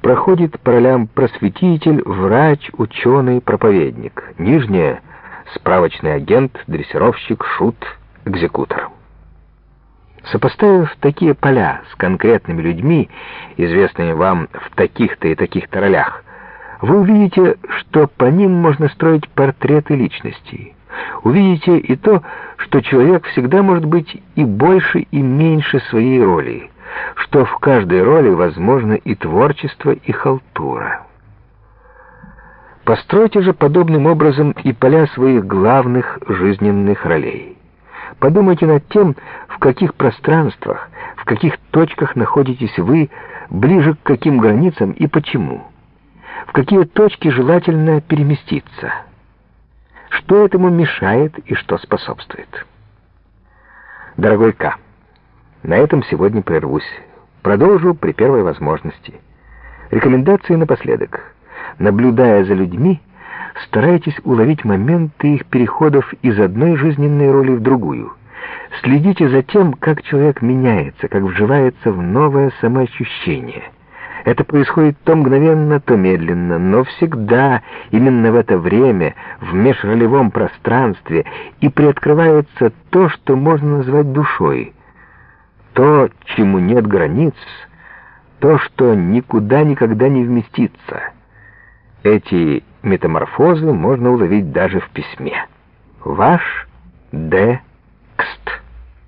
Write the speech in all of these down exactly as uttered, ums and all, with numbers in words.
проходит по ролям просветитель, врач, ученый, проповедник. Нижняя — справочный агент, дрессировщик, шут, экзекутор. Сопоставив такие поля с конкретными людьми, известными вам в таких-то и таких-то ролях, вы увидите, что по ним можно строить портреты личностей. Увидите и то, что человек всегда может быть и больше, и меньше своей роли, что в каждой роли возможно и творчество, и халтура. Постройте же подобным образом и поля своих главных жизненных ролей. Подумайте над тем, в каких пространствах, в каких точках находитесь вы, ближе к каким границам и почему. В какие точки желательно переместиться. Что этому мешает и что способствует. Дорогой К., на этом сегодня прервусь. Продолжу при первой возможности. Рекомендации напоследок. Наблюдая за людьми, старайтесь уловить моменты их переходов из одной жизненной роли в другую. Следите за тем, как человек меняется, как вживается в новое самоощущение. Это происходит то мгновенно, то медленно, но всегда именно в это время, в межролевом пространстве, и приоткрывается то, что можно назвать душой. То, чему нет границ, то, что никуда никогда не вместится. Эти метаморфозы можно уловить даже в письме. Ваш Д. Кст.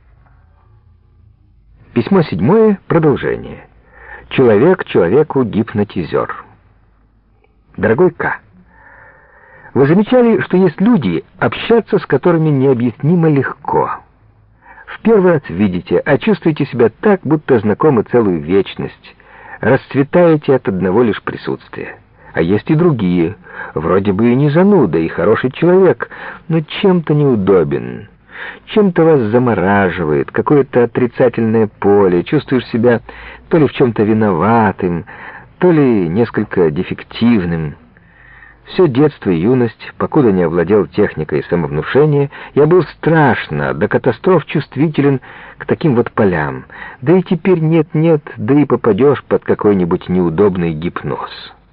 Письмо седьмое. Продолжение. Человек человеку гипнотизер. Дорогой К., вы замечали, что есть люди, общаться с которыми необъяснимо легко. В первый раз видите, а чувствуете себя так, будто знакомы целую вечность, расцветаете от одного лишь присутствия. А есть и другие, вроде бы и не зануда, и хороший человек, но чем-то неудобен. Чем-то вас замораживает, какое-то отрицательное поле, чувствуешь себя то ли в чем-то виноватым, то ли несколько дефективным. Все детство и юность, покуда не овладел техникой самовнушения, я был страшно, до катастроф чувствителен к таким вот полям. Да и теперь нет-нет, да и попадешь под какой-нибудь неудобный гипноз.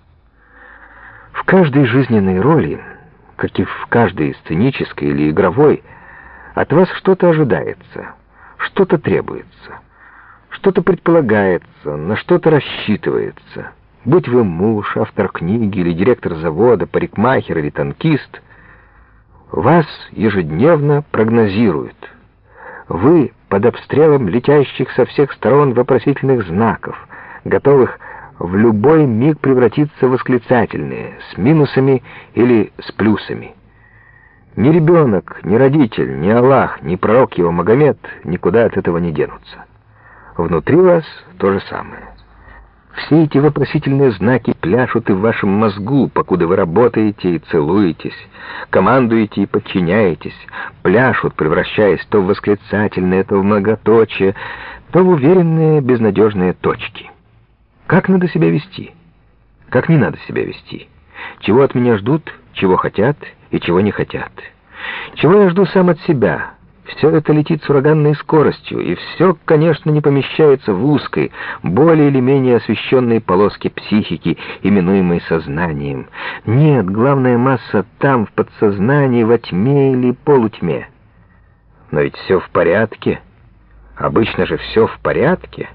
В каждой жизненной роли, как и в каждой сценической или игровой, от вас что-то ожидается, что-то требуется, что-то предполагается, на что-то рассчитывается. Будь вы муж, автор книги или директор завода, парикмахер или танкист, вас ежедневно прогнозируют. Вы под обстрелом летящих со всех сторон вопросительных знаков, готовых в любой миг превратиться в восклицательные, с минусами или с плюсами. Ни ребенок, ни родитель, ни Аллах, ни пророк его Магомед никуда от этого не денутся. Внутри вас то же самое. Все эти вопросительные знаки пляшут и в вашем мозгу, покуда вы работаете и целуетесь, командуете и подчиняетесь, пляшут, превращаясь то в восклицательные, то в многоточие, то в уверенные безнадежные точки. Как надо себя вести? Как не надо себя вести? Чего от меня ждут, чего хотят и чего не хотят? Чего я жду сам от себя? Все это летит с ураганной скоростью, и все, конечно, не помещается в узкой, более или менее освещенной полоске психики, именуемой сознанием. Нет, главная масса там, в подсознании, во тьме или полутьме. Но ведь все в порядке. Обычно же все в порядке.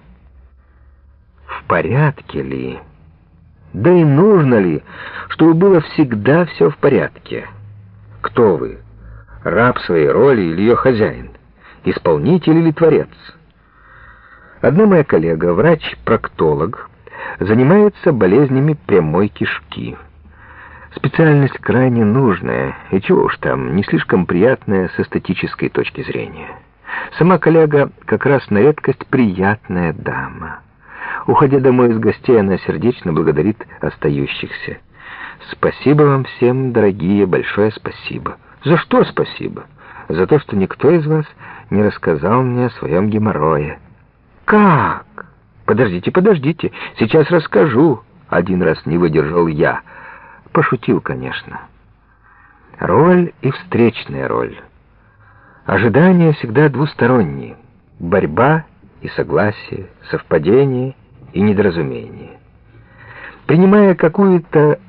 В порядке ли? Да и нужно ли, чтобы было всегда все в порядке? Кто вы? Раб своей роли или ее хозяин? Исполнитель или творец? Одна моя коллега, врач-проктолог, занимается болезнями прямой кишки. Специальность крайне нужная, и чего уж там, не слишком приятная с эстетической точки зрения. Сама коллега как раз на редкость приятная дама. Уходя домой из гостей, она сердечно благодарит остающихся. «Спасибо вам всем, дорогие, большое спасибо». «За что спасибо?» «За то, что никто из вас не рассказал мне о своем геморрое». «Как?» «Подождите, подождите, сейчас расскажу». Один раз не выдержал я. Пошутил, конечно. Роль и встречная роль. Ожидания всегда двусторонние. Борьба и согласие, совпадение и недоразумение. Принимая какую-то